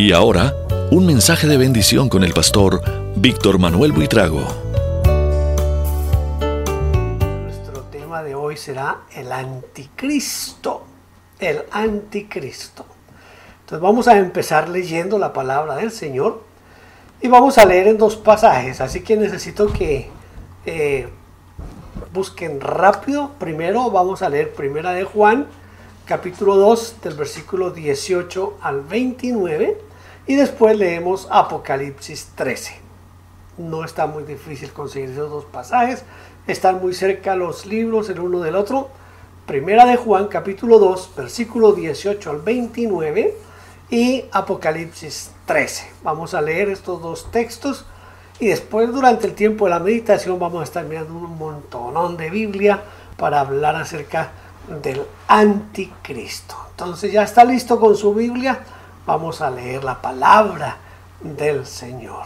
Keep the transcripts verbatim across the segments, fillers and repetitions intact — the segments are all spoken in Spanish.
Y ahora, un mensaje de bendición con el pastor Víctor Manuel Buitrago. Nuestro tema de hoy será el anticristo. El anticristo. Entonces vamos a empezar leyendo la palabra del Señor y vamos a leer en dos pasajes. Así que necesito que eh, busquen rápido. Primero vamos a leer Primera de Juan, capítulo dos, del versículo dieciocho al veintinueve. Y después leemos Apocalipsis trece. No está muy difícil conseguir esos dos pasajes. Están muy cerca los libros el uno del otro. Primera de Juan, capítulo dos, versículo dieciocho al veintinueve. Y Apocalipsis trece. Vamos a leer estos dos textos. Y después, durante el tiempo de la meditación, vamos a estar mirando un montonón de Biblia para hablar acerca del anticristo. Entonces, ¿ya está listo con su Biblia? Vamos a leer la palabra del Señor.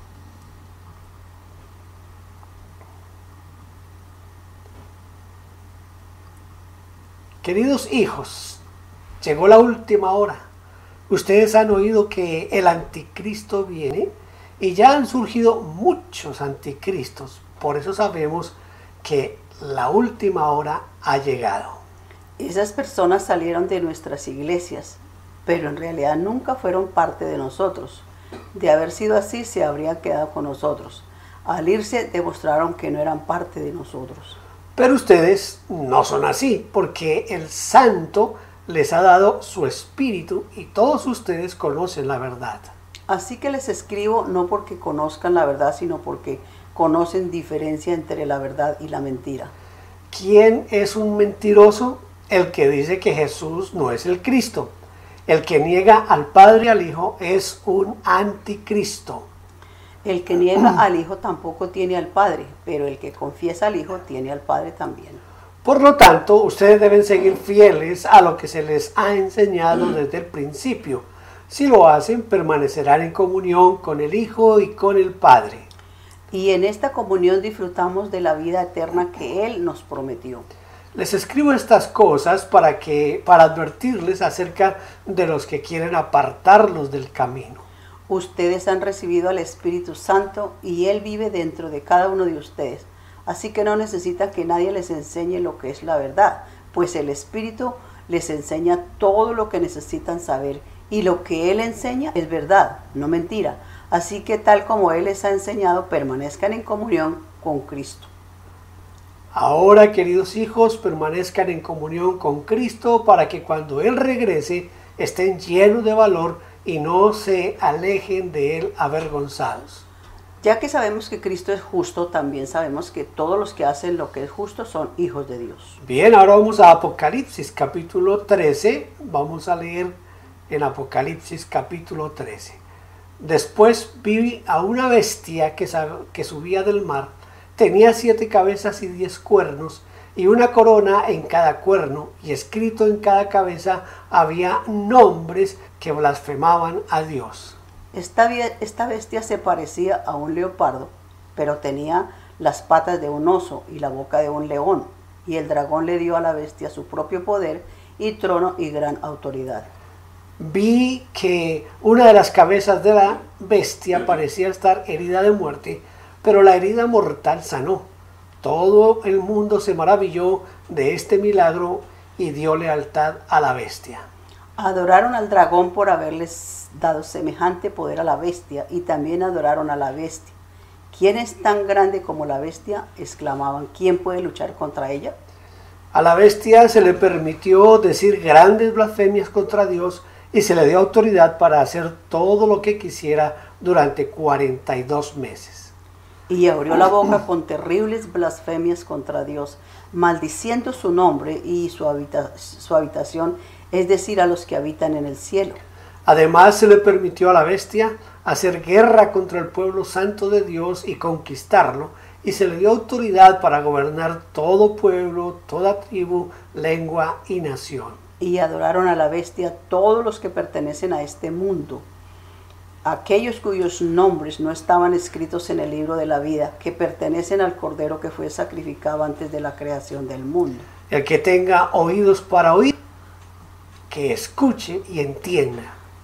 Queridos hijos, llegó la última hora. Ustedes han oído que el anticristo viene y ya han surgido muchos anticristos. Por eso sabemos que la última hora ha llegado. Esas personas salieron de nuestras iglesias, pero en realidad nunca fueron parte de nosotros. De haber sido así, se habrían quedado con nosotros. Al irse, demostraron que no eran parte de nosotros. Pero ustedes no son así, porque el Santo les ha dado su espíritu y todos ustedes conocen la verdad. Así que les escribo no porque conozcan la verdad, sino porque conocen diferencia entre la verdad y la mentira. ¿Quién es un mentiroso? El que dice que Jesús no es el Cristo. El que niega al Padre y al Hijo es un anticristo. El que niega al Hijo tampoco tiene al Padre, pero el que confiesa al Hijo tiene al Padre también. Por lo tanto, ustedes deben seguir fieles a lo que se les ha enseñado desde el principio. Si lo hacen, permanecerán en comunión con el Hijo y con el Padre. Y en esta comunión disfrutamos de la vida eterna que Él nos prometió. Les escribo estas cosas para que, para advertirles acerca de los que quieren apartarlos del camino. Ustedes han recibido al Espíritu Santo y Él vive dentro de cada uno de ustedes. Así que no necesitan que nadie les enseñe lo que es la verdad, pues el Espíritu les enseña todo lo que necesitan saber. Y lo que Él enseña es verdad, no mentira. Así que tal como Él les ha enseñado, permanezcan en comunión con Cristo. Ahora, queridos hijos, permanezcan en comunión con Cristo para que cuando Él regrese estén llenos de valor y no se alejen de Él avergonzados. Ya que sabemos que Cristo es justo, también sabemos que todos los que hacen lo que es justo son hijos de Dios. Bien, ahora vamos a Apocalipsis capítulo trece. Vamos a leer en Apocalipsis capítulo trece. Después vi a una bestia que, que subía del mar. Tenía siete cabezas y diez cuernos, y una corona en cada cuerno, y escrito en cada cabeza había nombres que blasfemaban a Dios. Esta, esta bestia se parecía a un leopardo, pero tenía las patas de un oso y la boca de un león, y el dragón le dio a la bestia su propio poder y trono y gran autoridad. Vi que una de las cabezas de la bestia parecía estar herida de muerte, pero la herida mortal sanó. Todo el mundo se maravilló de este milagro y dio lealtad a la bestia. Adoraron al dragón por haberles dado semejante poder a la bestia, y también adoraron a la bestia. ¿Quién es tan grande como la bestia?, exclamaban. ¿Quién puede luchar contra ella? A la bestia se le permitió decir grandes blasfemias contra Dios y se le dio autoridad para hacer todo lo que quisiera durante cuarenta y dos meses. Y abrió la boca con terribles blasfemias contra Dios, maldiciendo su nombre y su, habita- su habitación, es decir, a los que habitan en el cielo. Además, se le permitió a la bestia hacer guerra contra el pueblo santo de Dios y conquistarlo, y se le dio autoridad para gobernar todo pueblo, toda tribu, lengua y nación. Y adoraron a la bestia todos los que pertenecen a este mundo, aquellos cuyos nombres no estaban escritos en el libro de la vida, que pertenecen al Cordero que fue sacrificado antes de la creación del mundo. El que tenga oídos para oír, que escuche y entienda.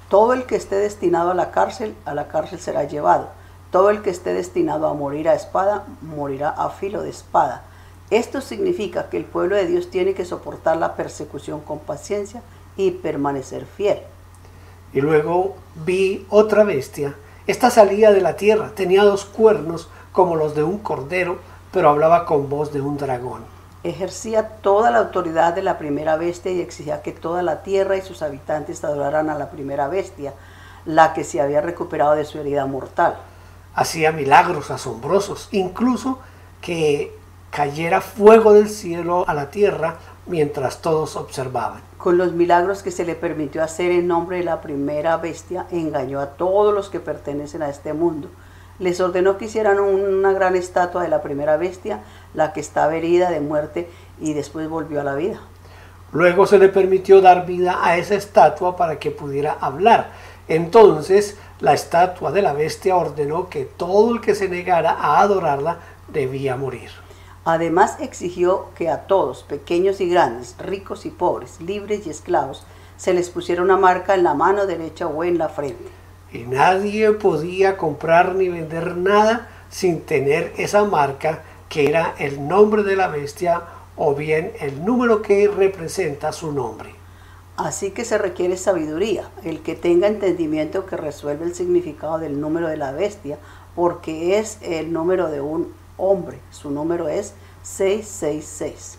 Todo el que esté destinado a la cárcel, a la cárcel será llevado. Todo el que esté destinado a morir a espada, morirá a filo de espada. Esto significa que el pueblo de Dios tiene que soportar la persecución con paciencia y permanecer fiel. Y luego vi otra bestia. Esta salía de la tierra, tenía dos cuernos como los de un cordero, pero hablaba con voz de un dragón. Ejercía toda la autoridad de la primera bestia y exigía que toda la tierra y sus habitantes adoraran a la primera bestia, la que se había recuperado de su herida mortal. Hacía milagros asombrosos, incluso que cayera fuego del cielo a la tierra mientras todos observaban. Con los milagros que se le permitió hacer en nombre de la primera bestia, engañó a todos los que pertenecen a este mundo. Les ordenó que hicieran una gran estatua de la primera bestia, la que estaba herida de muerte, y después volvió a la vida. Luego se le permitió dar vida a esa estatua para que pudiera hablar. Entonces la estatua de la bestia ordenó que todo el que se negara a adorarla debía morir. Además exigió que a todos, pequeños y grandes, ricos y pobres, libres y esclavos, se les pusiera una marca en la mano derecha o en la frente. Y nadie podía comprar ni vender nada sin tener esa marca, que era el nombre de la bestia o bien el número que representa su nombre. Así que se requiere sabiduría, el que tenga entendimiento que resuelve el significado del número de la bestia, porque es el número de un hombre. Su número es seiscientos sesenta y seis.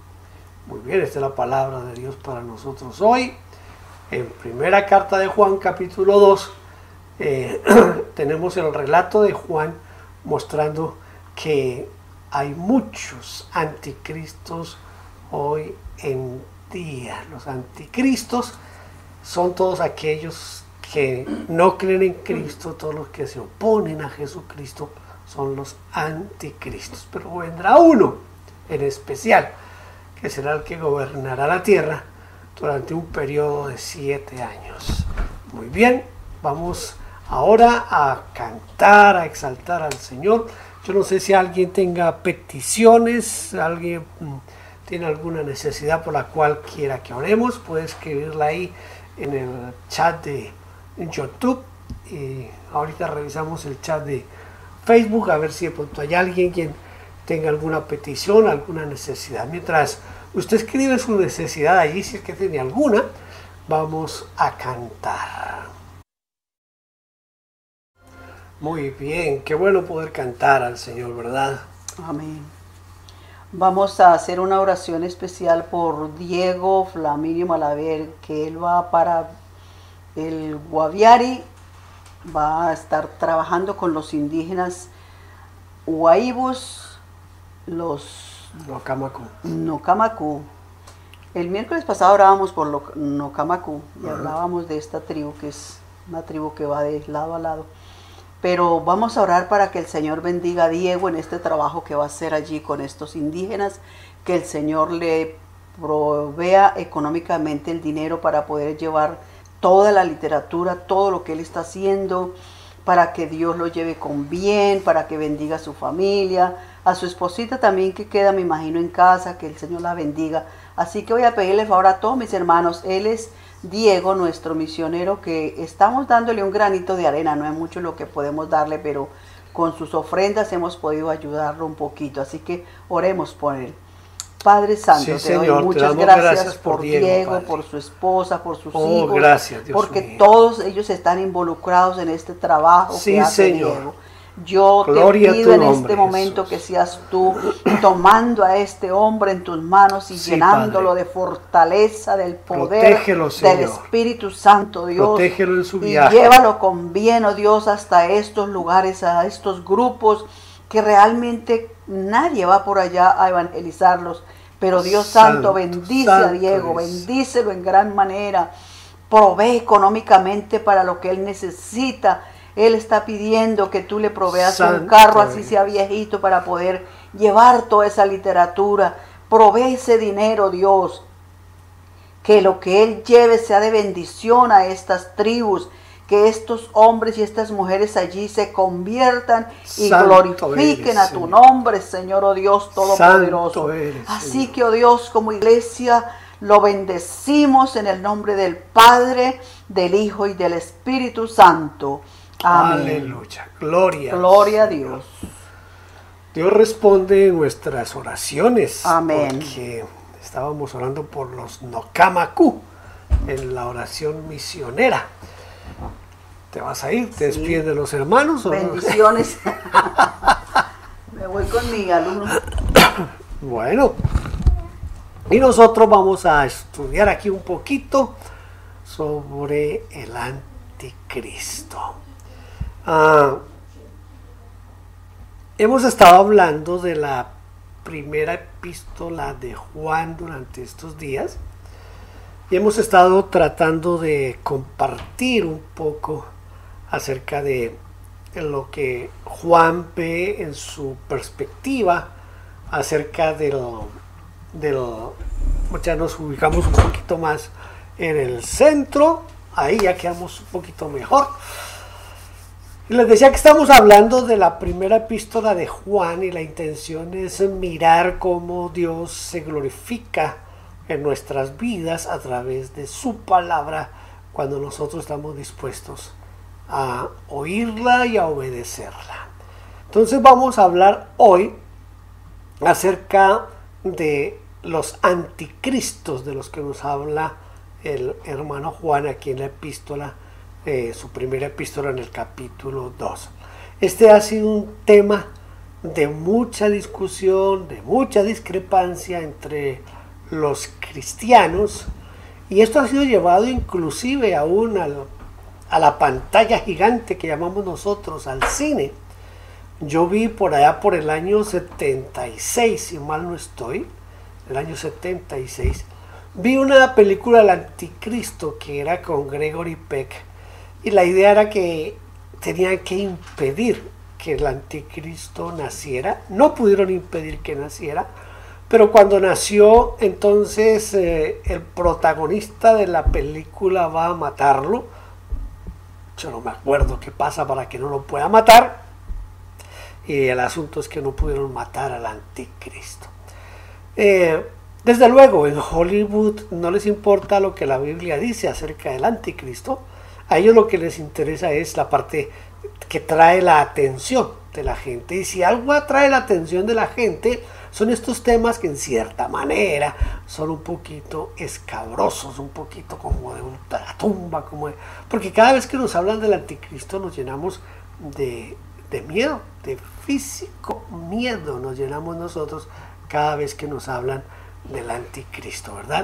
Muy bien, esta es la palabra de Dios para nosotros hoy. En primera carta de Juan, capítulo dos, eh, tenemos el relato de Juan mostrando que hay muchos anticristos hoy en día. Los anticristos son todos aquellos que no creen en Cristo, todos los que se oponen a Jesucristo son los anticristos. Pero vendrá uno en especial, que será el que gobernará la tierra durante un periodo de siete años. Muy bien, vamos ahora a cantar, a exaltar al Señor. Yo no sé si alguien tenga peticiones, alguien tiene alguna necesidad por la cual quiera que oremos, puede escribirla ahí en el chat de YouTube. Y ahorita revisamos el chat de Facebook a ver si de pronto hay alguien quien tenga alguna petición, alguna necesidad. Mientras usted escribe su necesidad allí, si es que tiene alguna, vamos a cantar. Muy bien, qué bueno poder cantar al Señor, ¿verdad? Amén. Vamos a hacer una oración especial por Diego Flaminio Malaver, que él va para el Guaviare, va a estar trabajando con los indígenas Huaibos, los Nocamacu. Nocamacu. El miércoles pasado hablábamos por los Nocamacu y uh-huh. hablábamos de esta tribu, que es una tribu que va de lado a lado. Pero vamos a orar para que el Señor bendiga a Diego en este trabajo que va a hacer allí con estos indígenas, que el Señor le provea económicamente el dinero para poder llevar toda la literatura, todo lo que él está haciendo, para que Dios lo lleve con bien, para que bendiga a su familia, a su esposita también que queda, me imagino, en casa, que el Señor la bendiga. Así que voy a pedirle favor a todos mis hermanos. Él es Diego, nuestro misionero, que estamos dándole un granito de arena, no es mucho lo que podemos darle, pero con sus ofrendas hemos podido ayudarlo un poquito, así que oremos por él. Padre Santo, sí, te Señor, doy muchas te gracias, gracias por, por Diego, Diego por su esposa, por sus oh, hijos, gracias, Dios porque mío. Todos ellos están involucrados en este trabajo sí, que hace Señor. Diego. Yo Gloria te pido en nombre, este momento Jesús. Que seas tú tomando a este hombre en tus manos y sí, llenándolo Padre. De fortaleza, del poder, Protégelo, del Espíritu Santo, Dios. Protégelo en su y viaje. Llévalo con bien, oh Dios, hasta estos lugares, a estos grupos que realmente nadie va por allá a evangelizarlos. Pero Dios Santo, Santo bendice Santo a Diego, es. Bendícelo en gran manera. Provee económicamente para lo que él necesita. Él está pidiendo que tú le proveas Santo un carro, así sea viejito, para poder llevar toda esa literatura. Provee ese dinero, Dios. Que lo que él lleve sea de bendición a estas tribus. Que estos hombres y estas mujeres allí se conviertan y Santo glorifiquen eres, a tu Señor. Nombre, Señor, oh Dios Todopoderoso. Eres, así Señor. Que, oh Dios, como iglesia, Lo bendecimos en el nombre del Padre, del Hijo y del Espíritu Santo. Amén. Aleluya. Gloria. Gloria a Dios. Dios responde nuestras oraciones. Amén. Porque estábamos orando por los Nokamaku en la oración misionera. ¿Te vas a ir? ¿Te despides de los hermanos? ¿O bendiciones? Me voy con mi alumno. Bueno, y nosotros vamos a estudiar aquí un poquito sobre el anticristo. Ah, hemos estado hablando de la primera epístola de Juan durante estos días y hemos estado tratando de compartir un poco acerca de lo que Juan ve en su perspectiva acerca de lo, de lo, ya nos ubicamos un poquito más en el centro, ahí ya quedamos un poquito mejor. Y les decía que estamos hablando de la primera epístola de Juan y la intención es mirar cómo Dios se glorifica en nuestras vidas a través de su palabra cuando nosotros estamos dispuestos a oírla y a obedecerla. Entonces vamos a hablar hoy acerca de los anticristos de los que nos habla el hermano Juan aquí en la epístola, eh, su primera epístola en el capítulo dos. Este ha sido un tema de mucha discusión, de mucha discrepancia entre los cristianos, y esto ha sido llevado inclusive aún al a la pantalla gigante que llamamos nosotros, al cine. Yo vi por allá por el año setenta y seis, si mal no estoy, el año setenta y seis, vi una película El Anticristo que era con Gregory Peck, y la idea era que tenían que impedir que el Anticristo naciera. No pudieron impedir que naciera, pero cuando nació, entonces eh, el protagonista de la película va a matarlo. Yo no me acuerdo qué pasa para que no lo pueda matar, y el asunto es que no pudieron matar al anticristo. Eh, desde luego en Hollywood no les importa lo que la Biblia dice acerca del anticristo. A ellos lo que les interesa es la parte que trae la atención de la gente, y si algo atrae la atención de la gente son estos temas que en cierta manera son un poquito escabrosos, un poquito como de una tumba, como de, porque cada vez que nos hablan del anticristo nos llenamos de, de miedo, de físico miedo nos llenamos nosotros cada vez que nos hablan del anticristo, ¿verdad?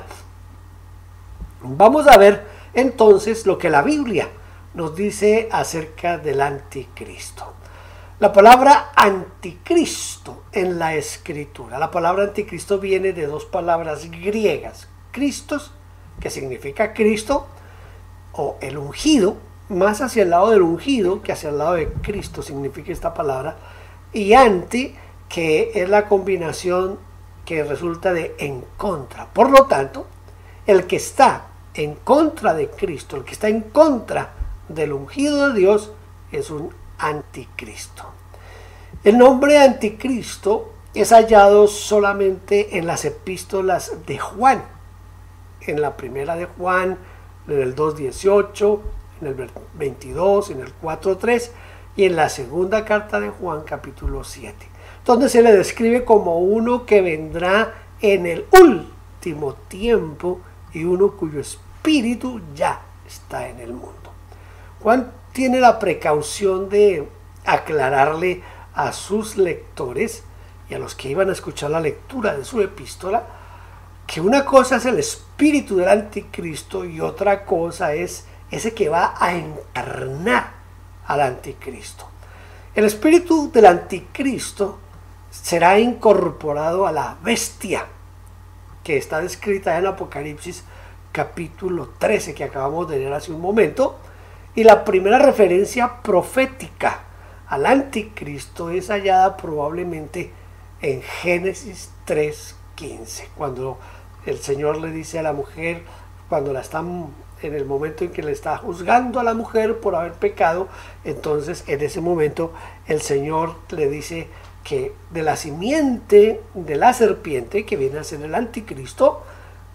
Vamos a ver entonces lo que la Biblia nos dice acerca del anticristo. La palabra anticristo en la escritura, la palabra anticristo viene de dos palabras griegas, Christos, que significa Cristo, o el ungido, más hacia el lado del ungido que hacia el lado de Cristo significa esta palabra, y anti, que es la combinación que resulta de en contra. Por lo tanto, el que está en contra de Cristo, el que está en contra del ungido de Dios, es un anticristo. El nombre anticristo es hallado solamente en las epístolas de Juan, en la primera de Juan, en el dos dieciocho, en el veintidós, en el cuatro tres y en la segunda carta de Juan, capítulo siete, donde se le describe como uno que vendrá en el último tiempo y uno cuyo espíritu ya está en el mundo. Juan tiene la precaución de aclararle a sus lectores y a los que iban a escuchar la lectura de su epístola que una cosa es el espíritu del anticristo y otra cosa es ese que va a encarnar al anticristo. El espíritu del anticristo será incorporado a la bestia que está descrita en Apocalipsis capítulo trece, que acabamos de leer hace un momento, y la primera referencia profética al anticristo es hallada probablemente en Génesis tres quince, cuando el Señor le dice a la mujer, cuando la están en el momento en que le está juzgando a la mujer por haber pecado, entonces en ese momento el Señor le dice que de la simiente de la serpiente, que viene a ser el anticristo,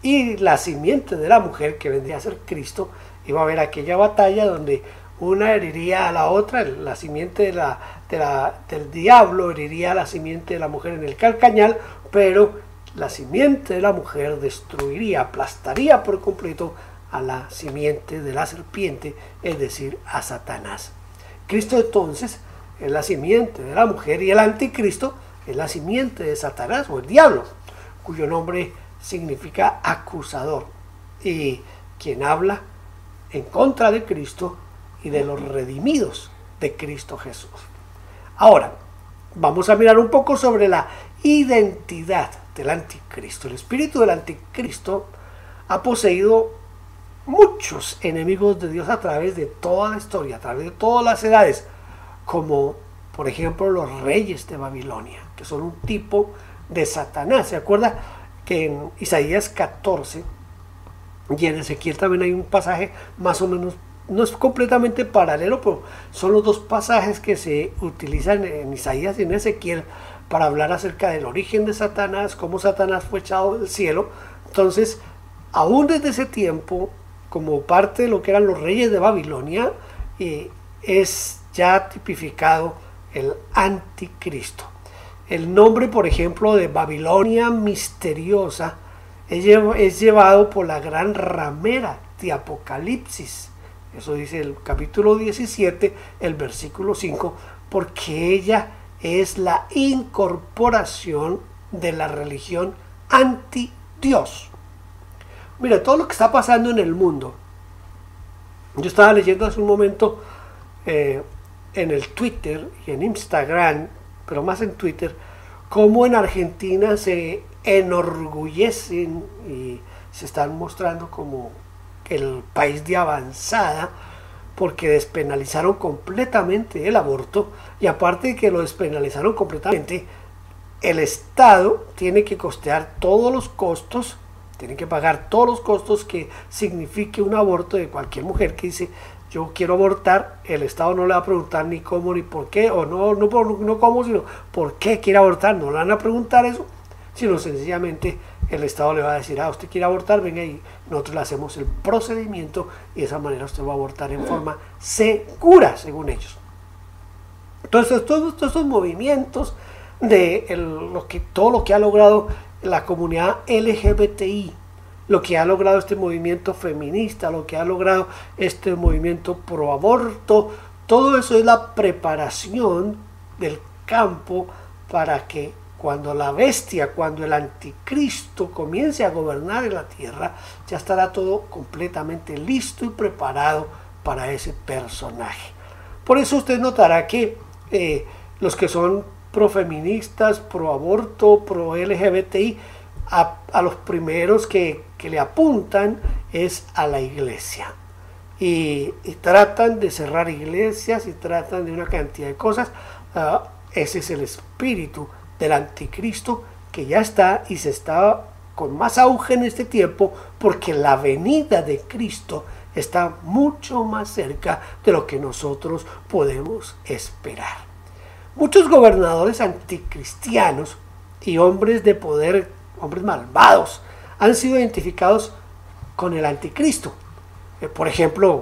y la simiente de la mujer, que vendría a ser Cristo. Iba a haber aquella batalla donde una heriría a la otra, la simiente de la, de la, del diablo heriría a la simiente de la mujer en el calcañal, pero la simiente de la mujer destruiría, aplastaría por completo a la simiente de la serpiente, es decir, a Satanás. Cristo entonces es la simiente de la mujer y el anticristo es la simiente de Satanás o el diablo, cuyo nombre significa acusador, y quien habla en contra de Cristo y de los redimidos de Cristo Jesús. Ahora, vamos a mirar un poco sobre la identidad del anticristo. El espíritu del anticristo ha poseído muchos enemigos de Dios a través de toda la historia, a través de todas las edades, como por ejemplo los reyes de Babilonia, que son un tipo de Satanás. ¿Se acuerda que en Isaías catorce y en Ezequiel también hay un pasaje más o menos, no es completamente paralelo, pero son los dos pasajes que se utilizan en Isaías y en Ezequiel para hablar acerca del origen de Satanás, cómo Satanás fue echado del cielo? Entonces, aún desde ese tiempo, como parte de lo que eran los reyes de Babilonia, eh, es ya tipificado el anticristo. El nombre, por ejemplo, de Babilonia misteriosa es, llev es llevado por la gran ramera de Apocalipsis. Eso dice el capítulo diecisiete, el versículo cinco, porque ella es la incorporación de la religión anti-Dios. Mira, todo lo que está pasando en el mundo. Yo estaba leyendo hace un momento eh, en el Twitter y en Instagram, pero más en Twitter, cómo en Argentina se enorgullecen y se están mostrando como el país de avanzada, porque despenalizaron completamente el aborto, y aparte de que lo despenalizaron completamente, el Estado tiene que costear todos los costos, tiene que pagar todos los costos que signifique un aborto de cualquier mujer que dice yo quiero abortar. El Estado no le va a preguntar ni cómo ni por qué, o no, no, no, no cómo, sino por qué quiere abortar. No le van a preguntar eso, sino sencillamente el Estado le va a decir, ah, usted quiere abortar, venga, y nosotros le hacemos el procedimiento, y de esa manera usted va a abortar en forma segura, según ellos. Entonces, todos, todos estos movimientos de el, lo que, todo lo que ha logrado la comunidad L G B T I, lo que ha logrado este movimiento feminista, lo que ha logrado este movimiento pro aborto, todo eso es la preparación del campo para que cuando la bestia, cuando el anticristo comience a gobernar en la tierra, ya estará todo completamente listo y preparado para ese personaje. Por eso usted notará que eh, los que son profeministas, pro aborto, pro L G B T I, a, a los primeros que, que le apuntan es a la iglesia. Y, y tratan de cerrar iglesias y tratan de una cantidad de cosas. Uh, ese es el espíritu del anticristo, que ya está y se está con más auge en este tiempo, porque la venida de Cristo está mucho más cerca de lo que nosotros podemos esperar. Muchos gobernadores anticristianos y hombres de poder, hombres malvados, han sido identificados con el anticristo. Eh, por ejemplo,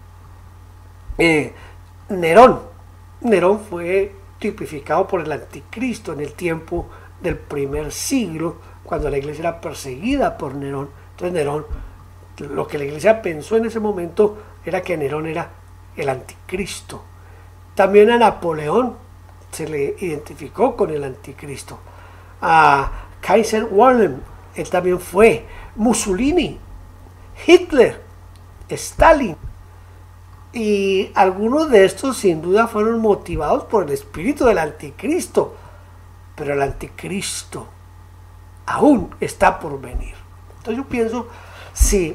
eh, Nerón. Nerón fue tipificado por el anticristo en el tiempo del primer siglo, cuando la iglesia era perseguida por Nerón. Entonces Nerón, lo que la iglesia pensó en ese momento era que Nerón era el anticristo. También a Napoleón se le identificó con el anticristo. A Kaiser Wilhelm, él también fue. Mussolini, Hitler, Stalin. Y algunos de estos sin duda fueron motivados por el espíritu del anticristo. Pero el anticristo aún está por venir. Entonces yo pienso, si,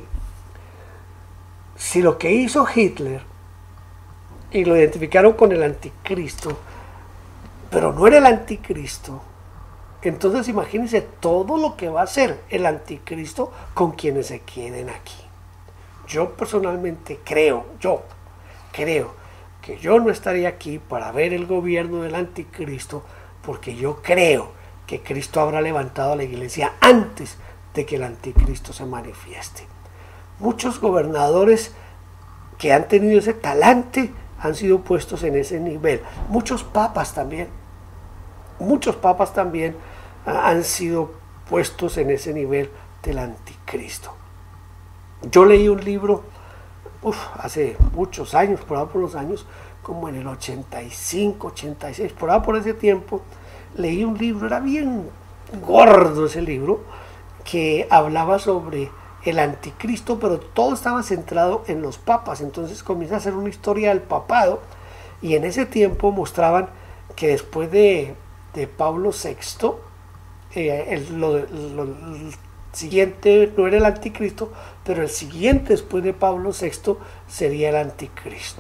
si lo que hizo Hitler y lo identificaron con el anticristo, pero no era el anticristo, entonces imagínense todo lo que va a hacer el anticristo con quienes se queden aquí. Yo personalmente creo, yo creo que yo no estaría aquí para ver el gobierno del anticristo, porque yo creo que Cristo habrá levantado a la iglesia antes de que el anticristo se manifieste. Muchos gobernadores que han tenido ese talante han sido puestos en ese nivel. Muchos papas también, muchos papas también han sido puestos en ese nivel del anticristo. Yo leí un libro uf, hace muchos años, por ahí por los años, como en el ochenta y cinco, ochenta y seis, por ahí por ese tiempo, leí un libro, era bien gordo ese libro, que hablaba sobre el anticristo, pero todo estaba centrado en los papas. Entonces comienza a hacer una historia del papado, y en ese tiempo mostraban que después de, de Pablo sexto, eh, el, lo, lo, el siguiente no era el anticristo, pero el siguiente después de Pablo sexto sería el anticristo.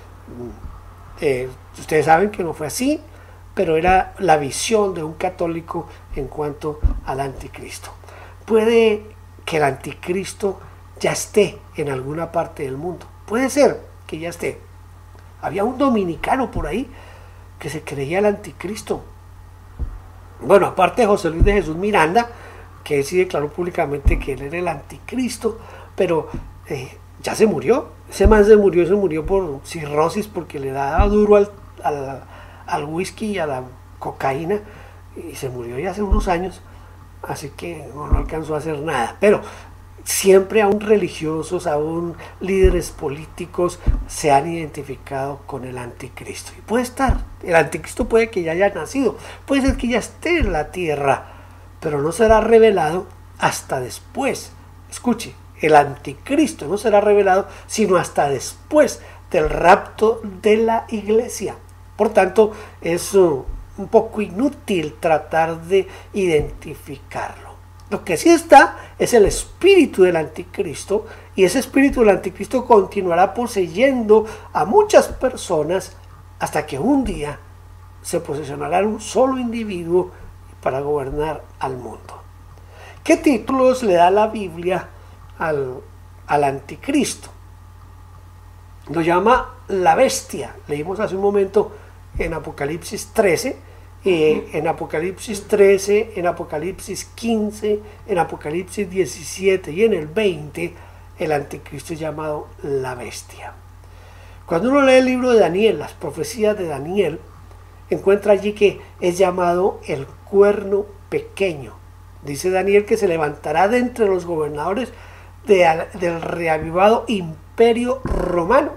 Eh, ustedes saben que no fue así, pero era la visión de un católico en cuanto al anticristo. Puede que el anticristo ya esté en alguna parte del mundo, puede ser que ya esté. Había un dominicano por ahí que se creía el anticristo. Bueno, aparte de José Luis de Jesús Miranda, que sí declaró públicamente que él era el anticristo, pero eh, ya se murió. Ese man se murió, se murió por cirrosis, porque le daba duro al, al, al whisky y a la cocaína, y se murió ya hace unos años, así que no, no alcanzó a hacer nada. Pero siempre aún religiosos, aún líderes políticos se han identificado con el anticristo. Y puede estar, el anticristo puede que ya haya nacido, puede ser que ya esté en la tierra, pero no será revelado hasta después. Escuche, el anticristo no será revelado sino hasta después del rapto de la iglesia. Por tanto, es uh, un poco inútil tratar de identificarlo. Lo que sí está es el espíritu del anticristo, y ese espíritu del anticristo continuará poseyendo a muchas personas hasta que un día se posesionará en un solo individuo para gobernar al mundo. ¿Qué títulos le da la Biblia al, al anticristo? Lo llama la bestia. Leímos hace un momento en Apocalipsis trece, eh, en Apocalipsis trece, en Apocalipsis quince, en Apocalipsis diecisiete y en el veinte, el anticristo es llamado la bestia. Cuando uno lee el libro de Daniel, las profecías de Daniel, encuentra allí que es llamado el cuerno pequeño. Dice Daniel que se levantará de entre los gobernadores de, del reavivado imperio romano.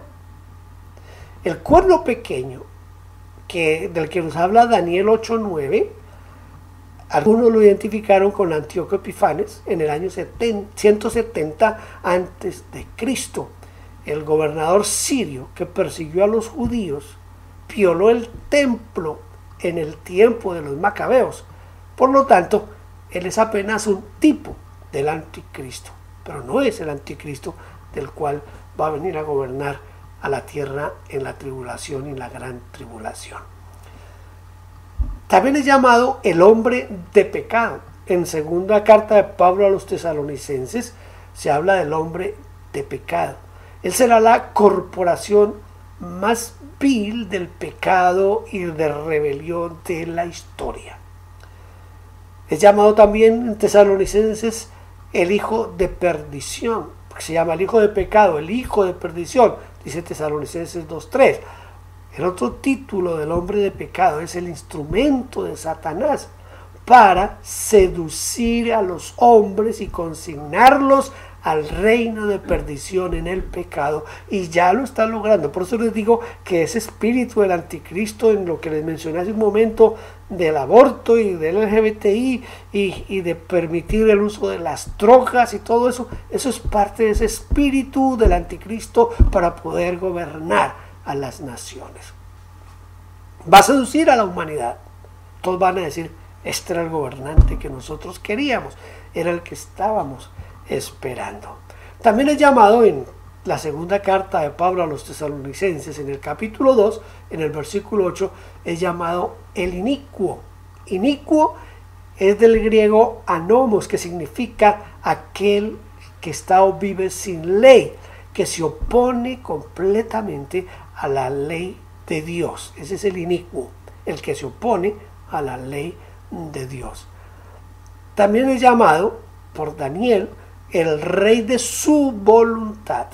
El cuerno pequeño, que, del que nos habla Daniel ocho nueve, algunos lo identificaron con Antíoco Epifanes en el año ciento setenta antes de Cristo. El gobernador sirio que persiguió a los judíos violó el templo en el tiempo de los macabeos. Por lo tanto, él es apenas un tipo del anticristo, pero no es el anticristo del cual va a venir a gobernar a la tierra en la tribulación y la gran tribulación. También es llamado el hombre de pecado. En segunda carta de Pablo a los tesalonicenses se habla del hombre de pecado. Él será la corporación más vil del pecado y de rebelión de la historia. Es llamado también en Tesalonicenses el hijo de perdición, porque se llama el hijo de pecado, el hijo de perdición, dice Tesalonicenses dos tres. El otro título del hombre de pecado es el instrumento de Satanás para seducir a los hombres y consignarlos al reino de perdición en el pecado, y ya lo está logrando. Por eso les digo que ese espíritu del anticristo, en lo que les mencioné hace un momento, del aborto y del L G B T I y, y de permitir el uso de las drogas y todo eso, eso es parte de ese espíritu del anticristo para poder gobernar a las naciones. Va a seducir a la humanidad. Todos van a decir, este era el gobernante que nosotros queríamos, era el que estábamos esperando. También es llamado en la segunda carta de Pablo a los tesalonicenses, en el capítulo dos, en el versículo ocho, es llamado el inicuo. Inicuo es del griego anomos, que significa aquel que está o vive sin ley, que se opone completamente a la ley de Dios. Ese es el inicuo, el que se opone a la ley de Dios. También es llamado por Daniel, el rey de su voluntad.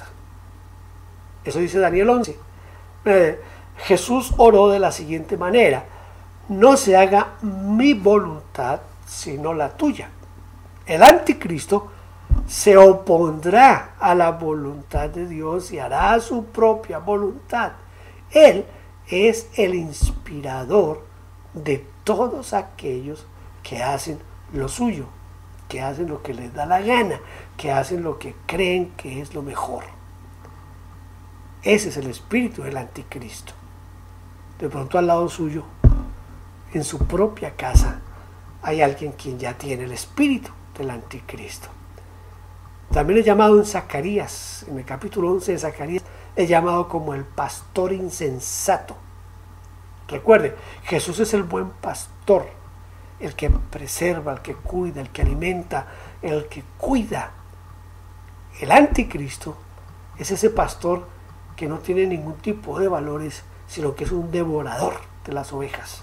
Eso dice Daniel once. Eh, Jesús oró de la siguiente manera: no se haga mi voluntad, sino la tuya. El anticristo se opondrá a la voluntad de Dios y hará su propia voluntad. Él es el inspirador de todos aquellos que hacen lo suyo, que hacen lo que les da la gana, que hacen lo que creen que es lo mejor. Ese es el espíritu del anticristo. De pronto al lado suyo, en su propia casa, hay alguien quien ya tiene el espíritu del anticristo. También es llamado en Zacarías, en el capítulo once de Zacarías, es llamado como el pastor insensato. Recuerde, Jesús es el buen pastor, el que preserva, el que cuida, el que alimenta, el que cuida. El anticristo es ese pastor que no tiene ningún tipo de valores, sino que es un devorador de las ovejas.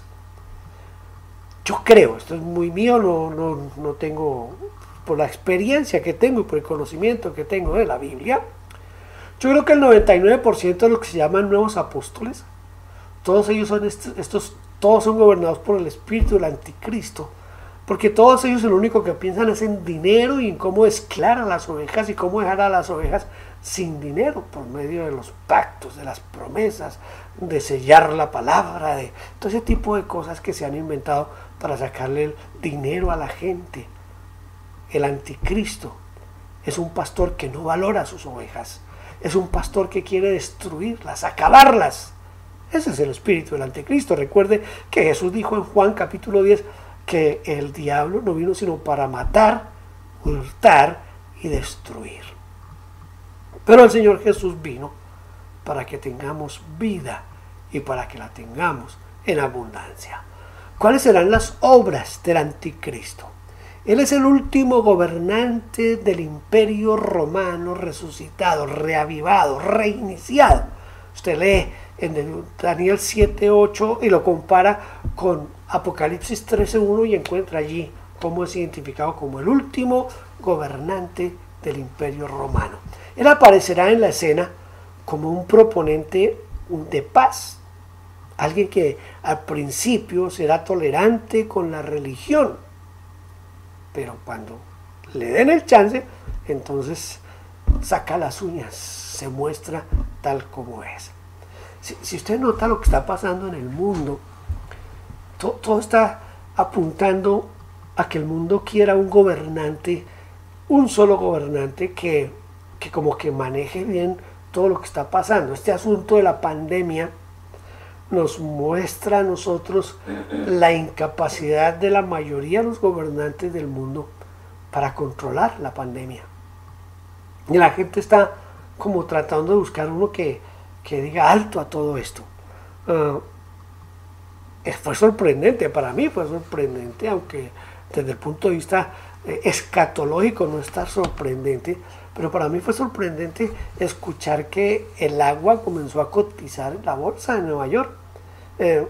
Yo creo, esto es muy mío, no, no, no tengo, por la experiencia que tengo y por el conocimiento que tengo de la Biblia, yo creo que el noventa y nueve por ciento de los que se llaman nuevos apóstoles, todos ellos son estos, estos, todos son gobernados por el espíritu del anticristo, porque todos ellos lo único que piensan es en dinero y en cómo mezclar a las ovejas y cómo dejar a las ovejas sin dinero por medio de los pactos, de las promesas, de sellar la palabra, de todo ese tipo de cosas que se han inventado para sacarle el dinero a la gente. El anticristo es un pastor que no valora a sus ovejas, es un pastor que quiere destruirlas, acabarlas. Ese es el espíritu del anticristo. Recuerde que Jesús dijo en Juan capítulo diez que el diablo no vino sino para matar, hurtar y destruir. Pero el Señor Jesús vino para que tengamos vida y para que la tengamos en abundancia. ¿Cuáles serán las obras del anticristo? Él es el último gobernante del imperio romano resucitado, reavivado, reiniciado. Usted lee en Daniel siete ocho y lo compara con Apocalipsis trece uno y encuentra allí cómo es identificado como el último gobernante del imperio romano. Él aparecerá en la escena como un proponente de paz, alguien que al principio será tolerante con la religión, pero cuando le den el chance, entonces saca las uñas, se muestra tal como es. Si, si usted nota lo que está pasando en el mundo, to, todo está apuntando a que el mundo quiera un gobernante, un solo gobernante que, que como que maneje bien todo lo que está pasando. Este asunto de la pandemia nos muestra a nosotros la incapacidad de la mayoría de los gobernantes del mundo para controlar la pandemia. Y la gente está como tratando de buscar uno que, que diga alto a todo esto. Uh, fue sorprendente, para mí fue sorprendente, aunque desde el punto de vista eh, escatológico no está sorprendente, pero para mí fue sorprendente escuchar que el agua comenzó a cotizar en la bolsa de Nueva York. Eh,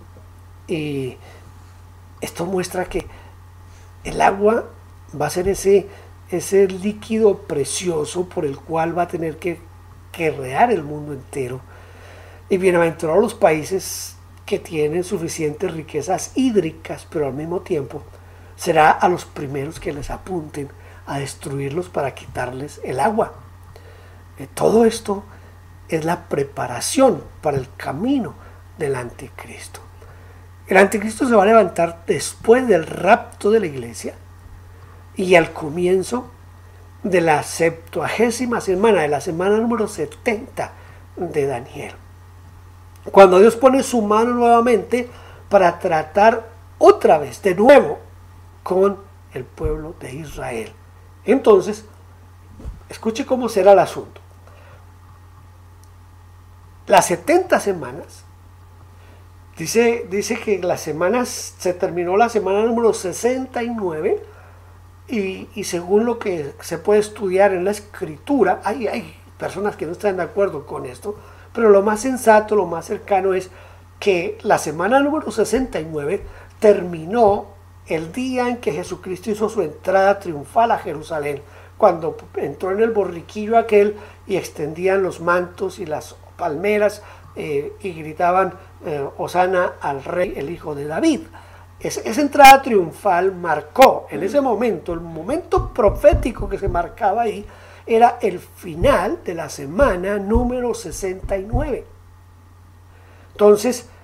y esto muestra que el agua va a ser ese, ese líquido precioso por el cual va a tener que, que regar el mundo entero. Y bienaventurados los países que tienen suficientes riquezas hídricas, pero al mismo tiempo será a los primeros que les apunten a destruirlos para quitarles el agua. Eh, todo esto es la preparación para el camino del anticristo. El anticristo se va a levantar después del rapto de la iglesia y al comienzo de la septuagésima semana, de la semana número setenta de Daniel, cuando Dios pone su mano nuevamente para tratar otra vez de nuevo con el pueblo de Israel. Entonces, escuche cómo será el asunto. Las setenta semanas, dice, dice que las semanas, se terminó la semana número sesenta y nueve y, y según lo que se puede estudiar en la escritura, hay, hay personas que no están de acuerdo con esto, pero lo más sensato, lo más cercano es que la semana número sesenta y nueve terminó el día en que Jesucristo hizo su entrada triunfal a Jerusalén, cuando entró en el borriquillo aquel y extendían los mantos y las palmeras eh, y gritaban eh, Hosana al Rey, el Hijo de David. Es, esa entrada triunfal marcó en ese momento, el momento profético que se marcaba ahí, era el final de la semana número sesenta y nueve. Entonces,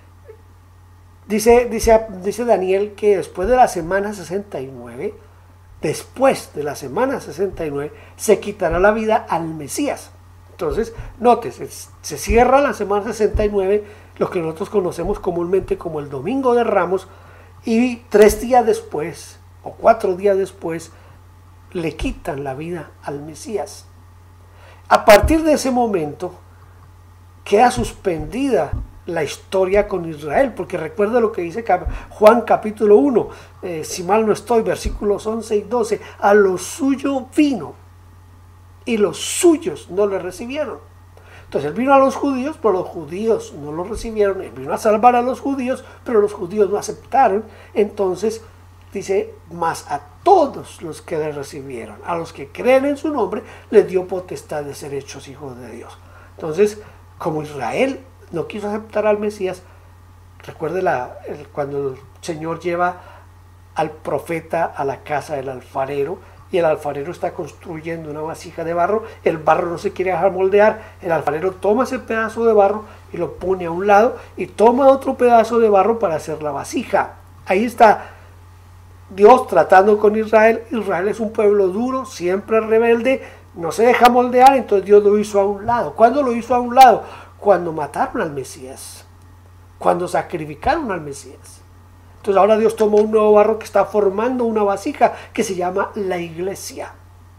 dice, dice, dice Daniel que después de la semana sesenta y nueve, después de la semana sesenta y nueve, se quitará la vida al Mesías. Entonces, nótese, se cierra la semana sesenta y nueve, lo que nosotros conocemos comúnmente como el Domingo de Ramos, y tres días después, o cuatro días después, le quitan la vida al Mesías. A partir de ese momento, queda suspendida la historia con Israel, porque recuerda lo que dice Juan capítulo uno, eh, si mal no estoy, versículos once y doce, a lo suyo vino, y los suyos no le recibieron. Entonces él vino a los judíos, pero los judíos no lo recibieron. Él vino a salvar a los judíos, pero los judíos no aceptaron. Entonces dice, mas a todos los que le recibieron, a los que creen en su nombre, les dio potestad de ser hechos hijos de Dios. Entonces, como Israel no quiso aceptar al Mesías, recuerde la, el, cuando el Señor lleva al profeta a la casa del alfarero, y el alfarero está construyendo una vasija de barro, el barro no se quiere dejar moldear, el alfarero toma ese pedazo de barro y lo pone a un lado y toma otro pedazo de barro para hacer la vasija. Ahí está Dios tratando con Israel. Israel es un pueblo duro, siempre rebelde, no se deja moldear, entonces Dios lo hizo a un lado. ¿Cuándo lo hizo a un lado? Cuando mataron al Mesías, cuando sacrificaron al Mesías. Entonces ahora Dios toma un nuevo barro que está formando una vasija que se llama la iglesia.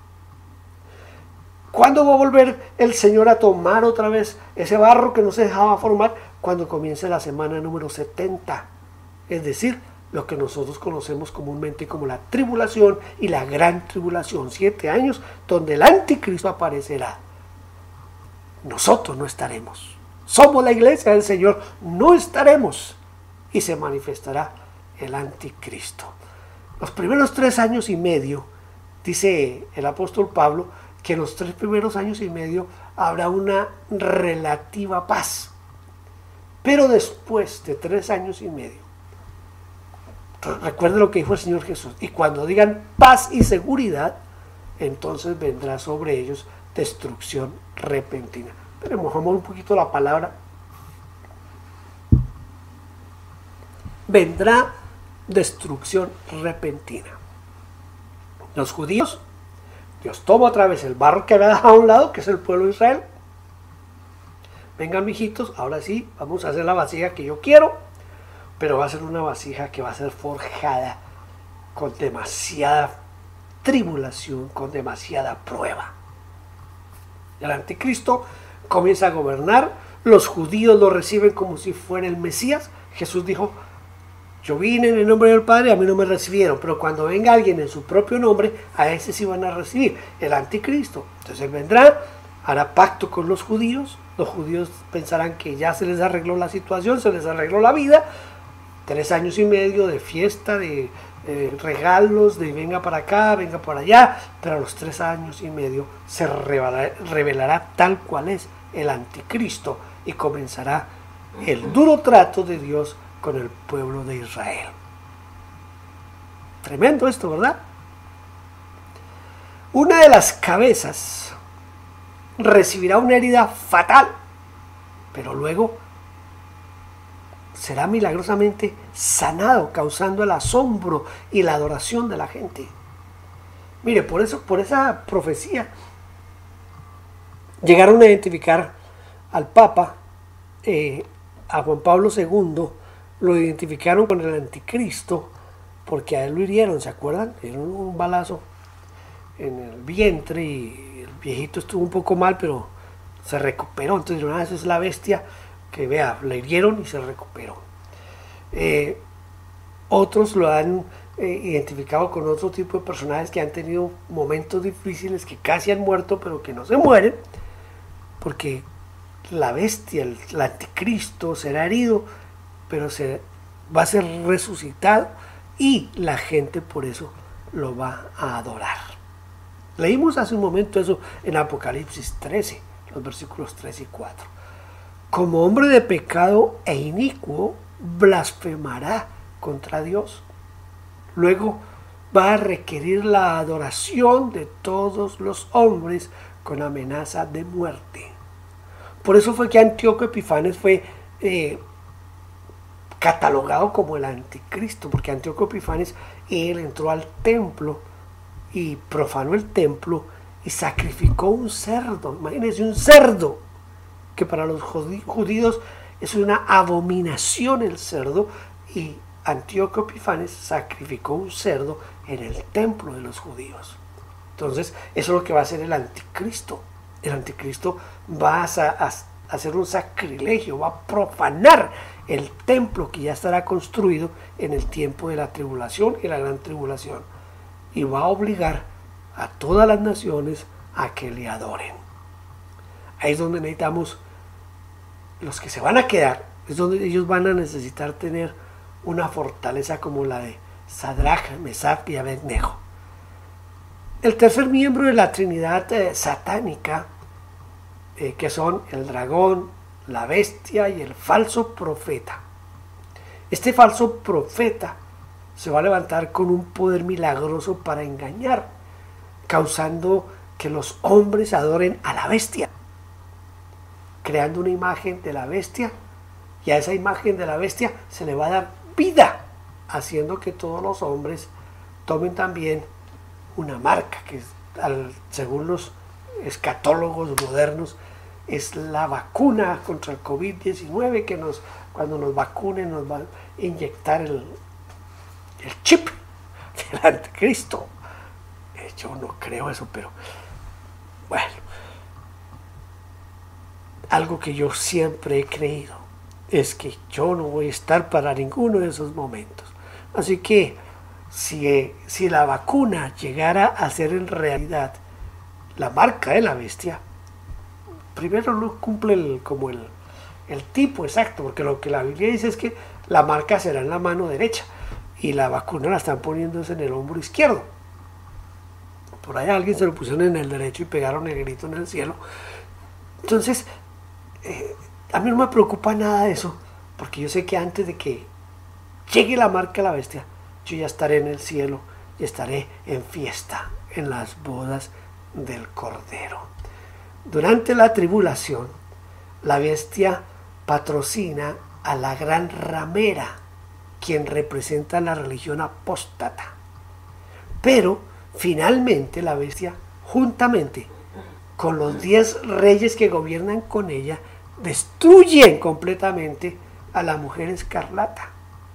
¿Cuándo va a volver el Señor a tomar otra vez ese barro que no se dejaba formar? Cuando comience la semana número setenta. Es decir, lo que nosotros conocemos comúnmente como la tribulación y la gran tribulación. Siete años donde el anticristo aparecerá. Nosotros no estaremos. Somos la iglesia del Señor, no estaremos. Y se manifestará el anticristo. Los primeros tres años y medio, dice el apóstol Pablo, que en los tres primeros años y medio habrá una relativa paz. Pero después de tres años y medio, recuerden lo que dijo el Señor Jesús, y cuando digan paz y seguridad, entonces vendrá sobre ellos destrucción repentina. Pero mojamos un poquito la palabra. Vendrá destrucción repentina. Los judíos, Dios toma otra vez el barro que había dejado a un lado, que es el pueblo de Israel. Vengan, mijitos, ahora sí, vamos a hacer la vasija que yo quiero, pero va a ser una vasija que va a ser forjada con demasiada tribulación, con demasiada prueba. El anticristo comienza a gobernar, los judíos lo reciben como si fuera el Mesías. Jesús dijo, yo vine en el nombre del Padre, a mí no me recibieron, pero cuando venga alguien en su propio nombre, a ese sí van a recibir, el anticristo. Entonces él vendrá, hará pacto con los judíos, los judíos pensarán que ya se les arregló la situación, se les arregló la vida, tres años y medio de fiesta, de, de regalos, de venga para acá, venga para allá, pero a los tres años y medio se revelará, revelará tal cual es el anticristo y comenzará el duro trato de Dios con el pueblo de Israel. Tremendo esto, ¿verdad? Una de las cabezas recibirá una herida fatal, pero luego será milagrosamente sanado, causando el asombro y la adoración de la gente. Mire, por eso, por esa profecía, llegaron a identificar al Papa, eh, a Juan Pablo segundo, lo identificaron con el anticristo, porque a él lo hirieron, ¿se acuerdan? Le dieron un balazo en el vientre y el viejito estuvo un poco mal, pero se recuperó. Entonces dijeron, ah, esa es la bestia que, vea, le hirieron y se recuperó. Eh, otros lo han eh, identificado con otro tipo de personajes que han tenido momentos difíciles, que casi han muerto, pero que no se mueren, porque la bestia, el, el anticristo, será herido, pero se, va a ser resucitado y la gente por eso lo va a adorar. Leímos hace un momento eso en Apocalipsis trece, los versículos tres y cuatro. Como hombre de pecado e inicuo, blasfemará contra Dios. Luego va a requerir la adoración de todos los hombres con amenaza de muerte. Por eso fue que Antíoco Epifanes fue eh, catalogado como el anticristo, porque Antíoco Epifanes, él entró al templo y profanó el templo y sacrificó un cerdo. Imagínense, un cerdo, que para los judíos es una abominación el cerdo, y Antíoco Epifanes sacrificó un cerdo en el templo de los judíos. Entonces, eso es lo que va a hacer el anticristo. El anticristo va a, a, a hacer un sacrilegio, va a profanar el templo que ya estará construido en el tiempo de la tribulación y la gran tribulación, y va a obligar a todas las naciones a que le adoren. Ahí es donde necesitamos, los que se van a quedar, es donde ellos van a necesitar tener una fortaleza como la de Sadrach, Mesach y Abednego. El tercer miembro de la Trinidad eh, satánica, eh, que son el dragón, la bestia y el falso profeta. Este falso profeta se va a levantar con un poder milagroso para engañar, causando que los hombres adoren a la bestia, creando una imagen de la bestia, y a esa imagen de la bestia se le va a dar vida, haciendo que todos los hombres tomen también una marca que al, según los escatólogos modernos es la vacuna contra el COVID diecinueve, que nos, cuando nos vacunen nos va a inyectar el, el chip del anticristo. Yo no creo eso, pero bueno, algo que yo siempre he creído es que yo no voy a estar para ninguno de esos momentos. Así que si, si la vacuna llegara a ser en realidad la marca de la bestia, primero no cumple el, como el, el tipo exacto, porque lo que la Biblia dice es que la marca será en la mano derecha y la vacuna la están poniéndose en el hombro izquierdo. Por ahí a alguien se lo pusieron en el derecho y pegaron el grito en el cielo. Entonces, eh, a mí no me preocupa nada de eso, porque yo sé que antes de que llegue la marca de la bestia, yo ya estaré en el cielo y estaré en fiesta, en las bodas del Cordero. Durante la tribulación, la bestia patrocina a la gran ramera, quien representa la religión apóstata. Pero finalmente la bestia, juntamente con los diez reyes que gobiernan con ella, destruyen completamente a la mujer escarlata.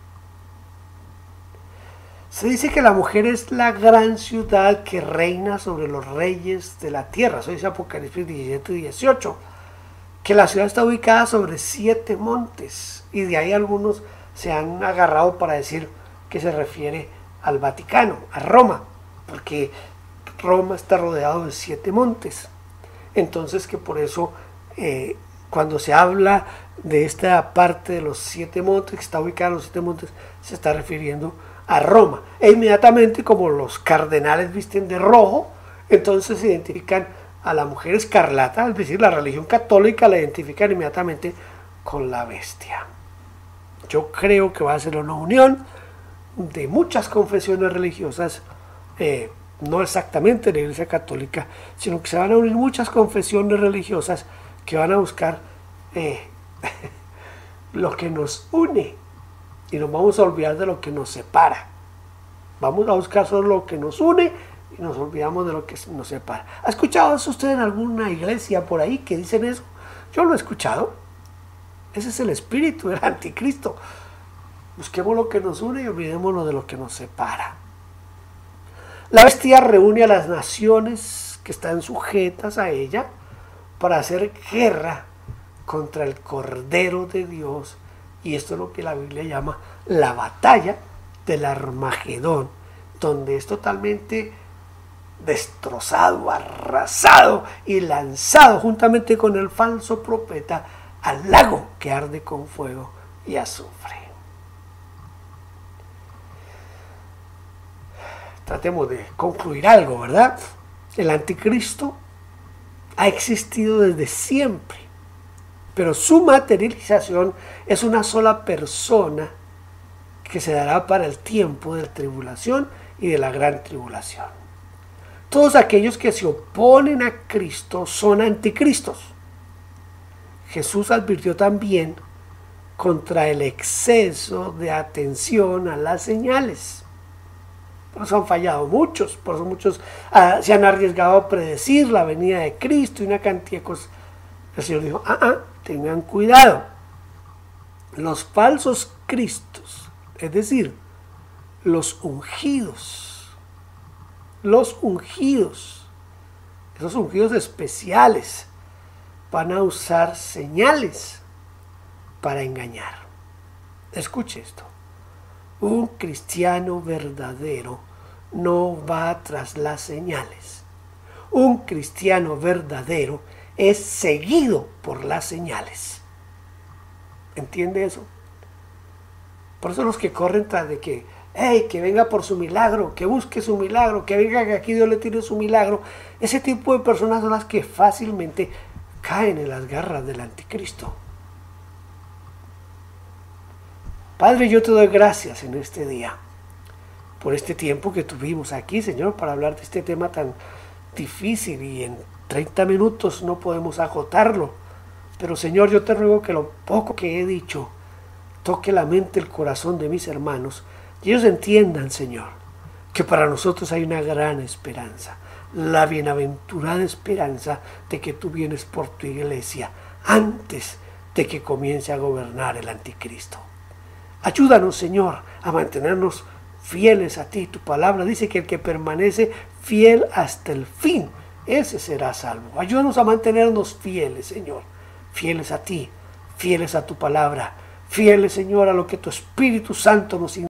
Se dice que la mujer es la gran ciudad que reina sobre los reyes de la tierra. Eso dice Apocalipsis diecisiete y dieciocho. Que la ciudad está ubicada sobre siete montes. Y de ahí algunos se han agarrado para decir que se refiere al Vaticano, a Roma. Porque Roma está rodeado de siete montes. Entonces que por eso eh, cuando se habla de esta parte de los siete montes, que está ubicada en los siete montes, se está refiriendo a Roma. E inmediatamente, como los cardenales visten de rojo, entonces se identifican a la mujer escarlata, es decir, la religión católica la identifican inmediatamente con la bestia. Yo creo que va a ser una unión de muchas confesiones religiosas, eh, no exactamente la Iglesia Católica, sino que se van a unir muchas confesiones religiosas que van a buscar eh, lo que nos une, y nos vamos a olvidar de lo que nos separa. Vamos a buscar solo lo que nos une y nos olvidamos de lo que nos separa. ¿Ha escuchado eso usted en alguna iglesia por ahí que dicen eso? Yo lo he escuchado. Ese es el espíritu del anticristo. Busquemos lo que nos une y olvidémonos de lo que nos separa. La bestia reúne a las naciones que están sujetas a ella para hacer guerra contra el Cordero de Dios. Y esto es lo que la Biblia llama la batalla del Armagedón, donde es totalmente destrozado, arrasado y lanzado juntamente con el falso profeta al lago que arde con fuego y azufre. tratemos de concluir algo, ¿verdad? El anticristo ha existido desde siempre, pero su materialización es una sola persona que se dará para el tiempo de la tribulación y de la gran tribulación. Todos aquellos que se oponen a Cristo son anticristos. Jesús advirtió también contra el exceso de atención a las señales. Por eso han fallado muchos, por eso muchos uh, se han arriesgado a predecir la venida de Cristo y una cantidad de cosas. El Señor dijo, ah, ah, tengan cuidado. Los falsos cristos, es decir, los ungidos, los ungidos, esos ungidos especiales, van a usar señales para engañar. Escuche esto. Un cristiano verdadero no va tras las señales. Un cristiano verdadero es seguido por las señales. ¿Entiende eso? Por eso los que corren tras de que, hey, que venga por su milagro, que busque su milagro, que venga que aquí Dios le tire su milagro, ese tipo de personas son las que fácilmente caen en las garras del anticristo. Padre, yo te doy gracias en este día por este tiempo que tuvimos aquí, Señor, para hablar de este tema tan difícil y en treinta minutos no podemos agotarlo. Pero, Señor, yo te ruego que lo poco que he dicho toque la mente, el corazón de mis hermanos y ellos entiendan, Señor, que para nosotros hay una gran esperanza, la bienaventurada esperanza de que tú vienes por tu iglesia antes de que comience a gobernar el anticristo. Ayúdanos, Señor, a mantenernos fieles a ti. Tu palabra dice que el que permanece fiel hasta el fin, ese será salvo. Ayúdanos a mantenernos fieles, Señor, fieles a ti, fieles a tu palabra, fieles, Señor, a lo que tu Espíritu Santo nos